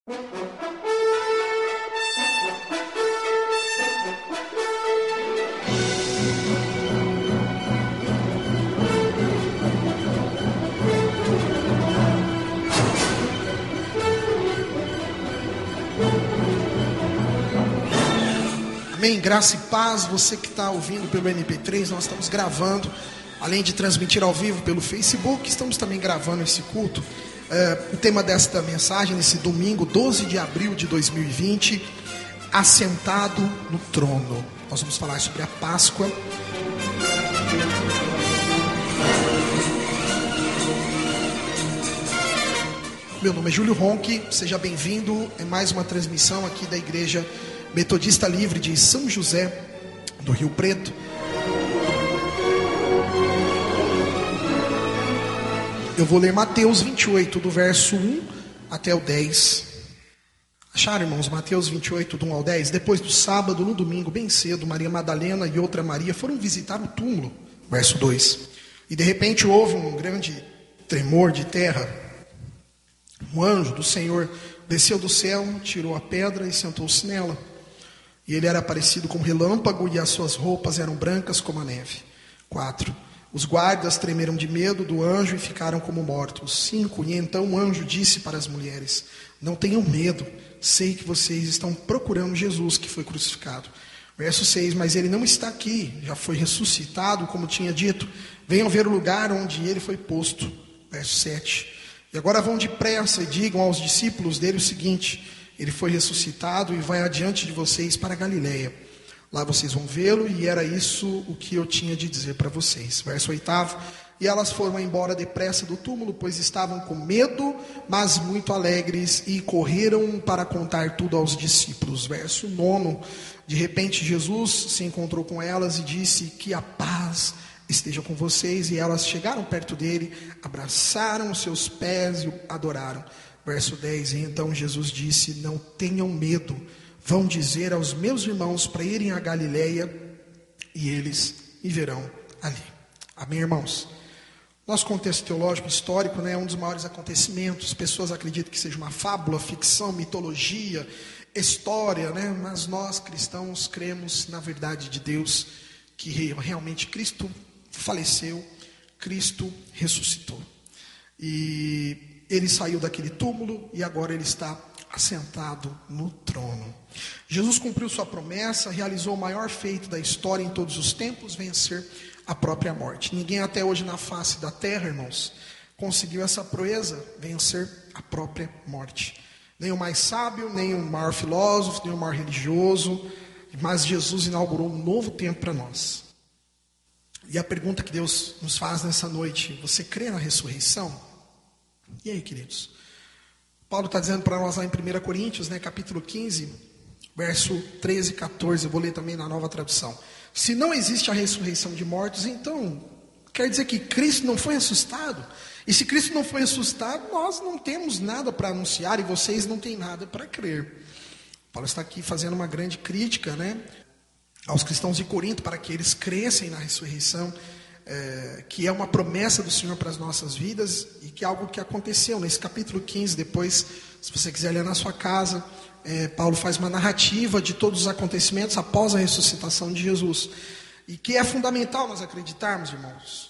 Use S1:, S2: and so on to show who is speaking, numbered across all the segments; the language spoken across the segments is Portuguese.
S1: Amém, graça e paz. Você que está ouvindo pelo MP3, nós estamos gravando, além de transmitir ao vivo pelo Facebook, estamos também gravando esse culto. O tema desta mensagem, nesse domingo, 12 de abril de 2020, assentado no trono. Nós vamos falar sobre a Páscoa. Meu nome é Júlio Ronque, seja bem-vindo. É mais uma transmissão aqui da Igreja Metodista Livre de São José do Rio Preto. Eu vou ler Mateus 28, do verso 1 até o 10. Acharam, irmãos? Mateus 28, do 1 ao 10. Depois do sábado, no domingo, bem cedo, Maria Madalena e outra Maria foram visitar o túmulo. Verso 2. E de repente houve um grande tremor de terra. Um anjo do Senhor desceu do céu, tirou a pedra e sentou-se nela. E ele era parecido com um relâmpago, e as suas roupas eram brancas como a neve. 4. Os guardas tremeram de medo do anjo e ficaram como mortos. 5. E então o anjo disse para as mulheres: não tenham medo, sei que vocês estão procurando Jesus que foi crucificado. Verso 6. Mas ele não está aqui, já foi ressuscitado, como tinha dito. Venham ver o lugar onde ele foi posto. Verso 7. E agora vão depressa e digam aos discípulos dele o seguinte: ele foi ressuscitado e vai adiante de vocês para a Galileia. Lá vocês vão vê-lo, e era isso o que eu tinha de dizer para vocês. Verso 8. E elas foram embora depressa do túmulo, pois estavam com medo, mas muito alegres, e correram para contar tudo aos discípulos. Verso 9. De repente Jesus se encontrou com elas e disse: que a paz esteja com vocês. E elas chegaram perto dele, abraçaram os seus pés e o adoraram. Verso 10. E então Jesus disse: não tenham medo, vão dizer aos meus irmãos para irem à Galileia, e eles me verão ali. Amém, irmãos? Nosso contexto teológico histórico, é um dos maiores acontecimentos. Pessoas acreditam que seja uma fábula, ficção, mitologia, história, mas nós cristãos cremos na verdade de Deus, que realmente Cristo faleceu, Cristo ressuscitou. E ele saiu daquele túmulo e agora ele está assentado no trono. Jesus cumpriu sua promessa, realizou o maior feito da história em todos os tempos: vencer a própria morte. Ninguém até hoje na face da terra, irmãos, conseguiu essa proeza, vencer a própria morte. Nem o mais sábio, nem o maior filósofo, nem o maior religioso, mas Jesus inaugurou um novo tempo para nós. E a pergunta que Deus nos faz nessa noite: você crê na ressurreição? E aí, queridos? Paulo está dizendo para nós lá em 1 Coríntios, capítulo 15, verso 13 e 14, eu vou ler também na Nova Tradução. Se não existe a ressurreição de mortos, então quer dizer que Cristo não foi ressuscitado? E se Cristo não foi ressuscitado, nós não temos nada para anunciar e vocês não têm nada para crer. Paulo está aqui fazendo uma grande crítica, aos cristãos de Corinto, para que eles crescem na ressurreição, que é uma promessa do Senhor para as nossas vidas, e que é algo que aconteceu nesse capítulo 15. Depois, se você quiser ler na sua casa, Paulo faz uma narrativa de todos os acontecimentos após a ressuscitação de Jesus, e que é fundamental nós acreditarmos, irmãos.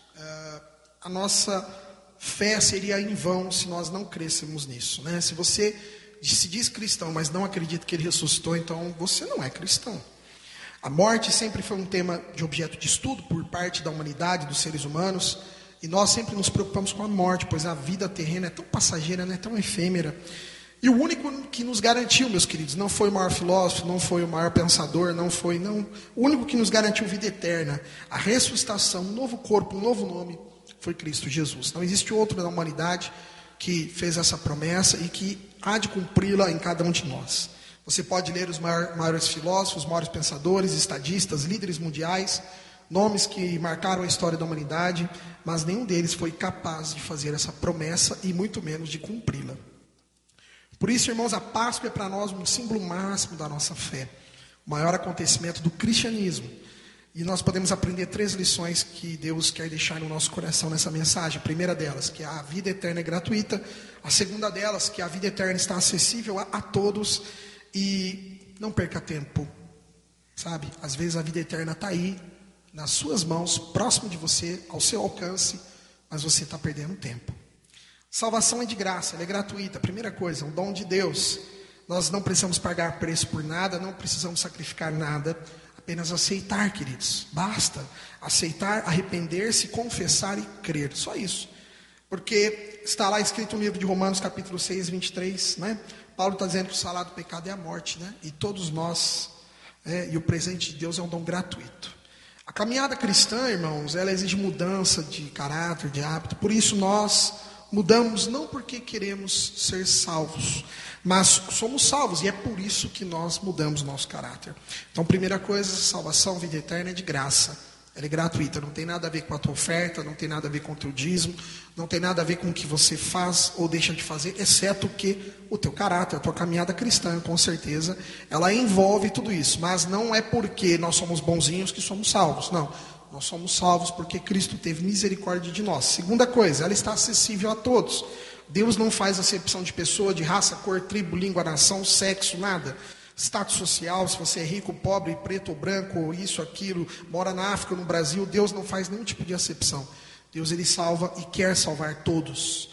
S1: A nossa fé seria em vão se nós não crêssemos nisso, Se você se diz cristão, mas não acredita que ele ressuscitou, então você não é cristão. A morte sempre foi um tema de objeto de estudo por parte da humanidade, dos seres humanos, e nós sempre nos preocupamos com a morte, pois a vida terrena é tão passageira, tão efêmera. E o único que nos garantiu, meus queridos, não foi o maior filósofo, não foi o maior pensador, o único que nos garantiu vida eterna, a ressuscitação, um novo corpo, um novo nome, foi Cristo Jesus. Não existe outro na humanidade que fez essa promessa e que há de cumpri-la em cada um de nós. Você pode ler os maiores filósofos, os maiores pensadores, estadistas, líderes mundiais, nomes que marcaram a história da humanidade, mas nenhum deles foi capaz de fazer essa promessa e muito menos de cumpri-la. Por isso, irmãos, a Páscoa é para nós um símbolo máximo da nossa fé, o maior acontecimento do cristianismo. E nós podemos aprender 3 lições que Deus quer deixar no nosso coração nessa mensagem. A primeira delas, que a vida eterna é gratuita. A segunda delas, que a vida eterna está acessível a todos. E não perca tempo, sabe? Às vezes a vida eterna está aí, nas suas mãos, próximo de você, ao seu alcance, mas você está perdendo tempo. Salvação é de graça, ela é gratuita. Primeira coisa, um dom de Deus. Nós não precisamos pagar preço por nada, não precisamos sacrificar nada. Apenas aceitar, queridos, basta aceitar, arrepender-se, confessar e crer, só isso, porque está lá escrito no livro de Romanos capítulo 6, 23, né? Paulo está dizendo que o salário do pecado é a morte, né? E todos nós, e o presente de Deus é um dom gratuito. A caminhada cristã, irmãos, ela exige mudança de caráter, de hábito, por isso nós mudamos não porque queremos ser salvos, mas somos salvos e é por isso que nós mudamos nosso caráter. Então, primeira coisa, salvação, vida eterna é de graça. Ela é gratuita, não tem nada a ver com a tua oferta, não tem nada a ver com o teu dízimo, não tem nada a ver com o que você faz ou deixa de fazer, exceto que o teu caráter, a tua caminhada cristã, com certeza, ela envolve tudo isso. Mas não é porque nós somos bonzinhos que somos salvos, não. Nós somos salvos porque Cristo teve misericórdia de nós. Segunda coisa, ela está acessível a todos. Deus não faz acepção de pessoa, de raça, cor, tribo, língua, nação, sexo, nada. Status social, se você é rico, pobre, preto ou branco, isso, aquilo, mora na África, no Brasil, Deus não faz nenhum tipo de acepção. Deus, ele salva e quer salvar todos.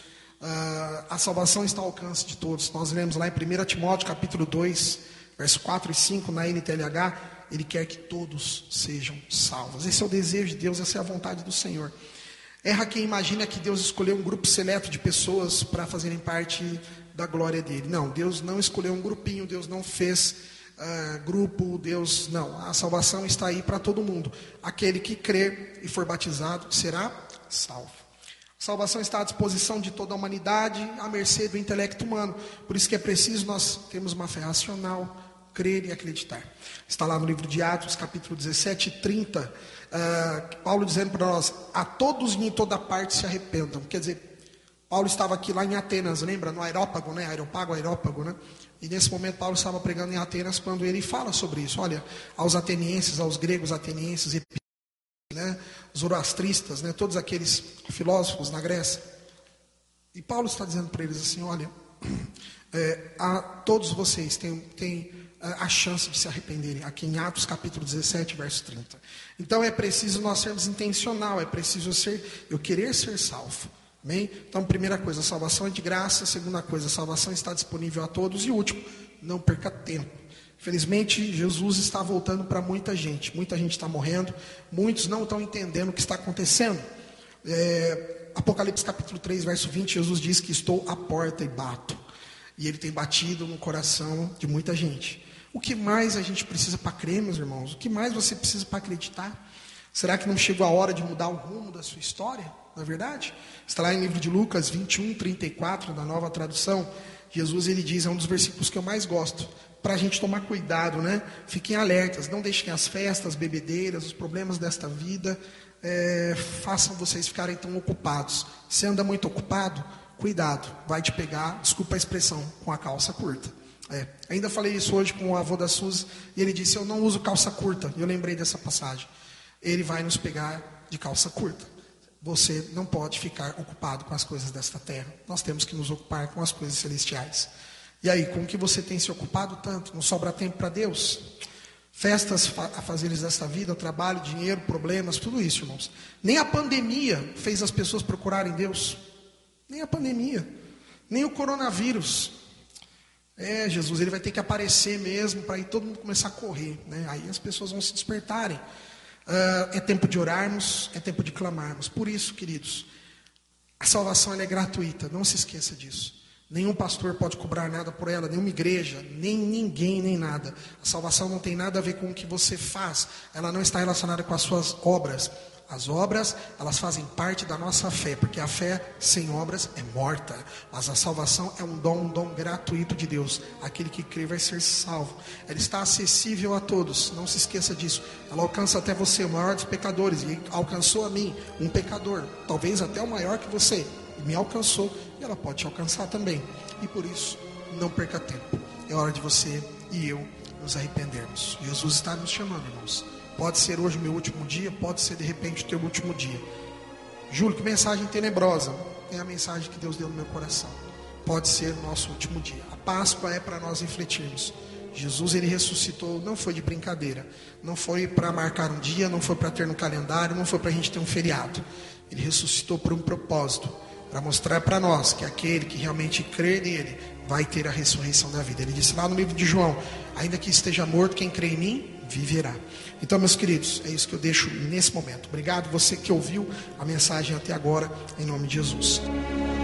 S1: A salvação está ao alcance de todos. Nós lemos lá em 1 Timóteo capítulo 2, verso 4 e 5, na NTLH, ele quer que todos sejam salvos. Esse é o desejo de Deus, essa é a vontade do Senhor. Erra quem imagina que Deus escolheu um grupo seleto de pessoas para fazerem parte da glória dele. Não, Deus não escolheu um grupinho, Deus não fez grupo, Deus não. A salvação está aí para todo mundo. Aquele que crer e for batizado será salvo. A salvação está à disposição de toda a humanidade, à mercê do intelecto humano. Por isso que é preciso nós termos uma fé racional, crer e acreditar. Está lá no livro de Atos, capítulo 17 e 30, Paulo dizendo para nós, a todos e em toda parte se arrependam. Quer dizer, Paulo estava aqui lá em Atenas, lembra? No Aerópago, né? Aerópago, né? E nesse momento Paulo estava pregando em Atenas quando ele fala sobre isso. Olha, aos atenienses, aos gregos atenienses, né? Zoroastristas, né? Todos aqueles filósofos na Grécia. E Paulo está dizendo para eles assim, olha, a todos vocês têm a chance de se arrependerem, aqui em Atos capítulo 17, verso 30. Então é preciso nós sermos intencional, é preciso eu querer ser salvo. Amém? Então, primeira coisa, a salvação é de graça. Segunda coisa, a salvação está disponível a todos. E último, não perca tempo. Infelizmente, Jesus está voltando para muita gente está morrendo, muitos não estão entendendo o que está acontecendo. Apocalipse capítulo 3, verso 20, Jesus diz que estou à porta e bato. E ele tem batido no coração de muita gente. O que mais a gente precisa para crer, meus irmãos? O que mais você precisa para acreditar? Será que não chegou a hora de mudar o rumo da sua história? Não é verdade? Está lá em livro de Lucas 21, 34, da Nova Tradução. Jesus, ele diz, é um dos versículos que eu mais gosto, para a gente tomar cuidado, né? Fiquem alertas, não deixem as festas, bebedeiras, os problemas desta vida, façam vocês ficarem tão ocupados. Se anda muito ocupado, cuidado, vai te pegar, desculpa a expressão, com a calça curta. Ainda falei isso hoje com o avô da Suzy, e ele disse, eu não uso calça curta, e eu lembrei dessa passagem. Ele vai nos pegar de calça curta. Você não pode ficar ocupado com as coisas desta terra. Nós temos que nos ocupar com as coisas celestiais. E aí, com o que você tem se ocupado tanto? Não sobra tempo para Deus? Festas a fazeres desta vida, trabalho, dinheiro, problemas, tudo isso, irmãos. Nem a pandemia fez as pessoas procurarem Deus. Nem a pandemia. Nem o coronavírus. Jesus, ele vai ter que aparecer mesmo para aí todo mundo começar a correr, né? Aí as pessoas vão se despertarem. É tempo de orarmos, é tempo de clamarmos. Por isso, queridos, a salvação ela é gratuita, não se esqueça disso. Nenhum pastor pode cobrar nada por ela, nenhuma igreja, nem ninguém, nem nada. A salvação não tem nada a ver com o que você faz, ela não está relacionada com as suas obras. As obras, elas fazem parte da nossa fé, porque a fé sem obras é morta. Mas a salvação é um dom gratuito de Deus. Aquele que crê vai ser salvo. Ela está acessível a todos, não se esqueça disso. Ela alcança até você, o maior dos pecadores, e alcançou a mim, um pecador, talvez até o maior que você, e me alcançou, e ela pode te alcançar também. E por isso, não perca tempo. É hora de você e eu nos arrependermos. Jesus está nos chamando, irmãos. Pode ser hoje o meu último dia, pode ser de repente o teu último dia. Júlio, que mensagem tenebrosa. É a mensagem que Deus deu no meu coração. Pode ser o nosso último dia. A Páscoa é para nós refletirmos. Jesus, ele ressuscitou, não foi de brincadeira. Não foi para marcar um dia, não foi para ter no calendário, não foi para a gente ter um feriado. Ele ressuscitou por um propósito, para mostrar para nós que aquele que realmente crê nele vai ter a ressurreição da vida. Ele disse lá no livro de João: ainda que esteja morto, quem crê em mim, viverá. Então, meus queridos, é isso que eu deixo nesse momento. Obrigado você que ouviu a mensagem até agora, em nome de Jesus.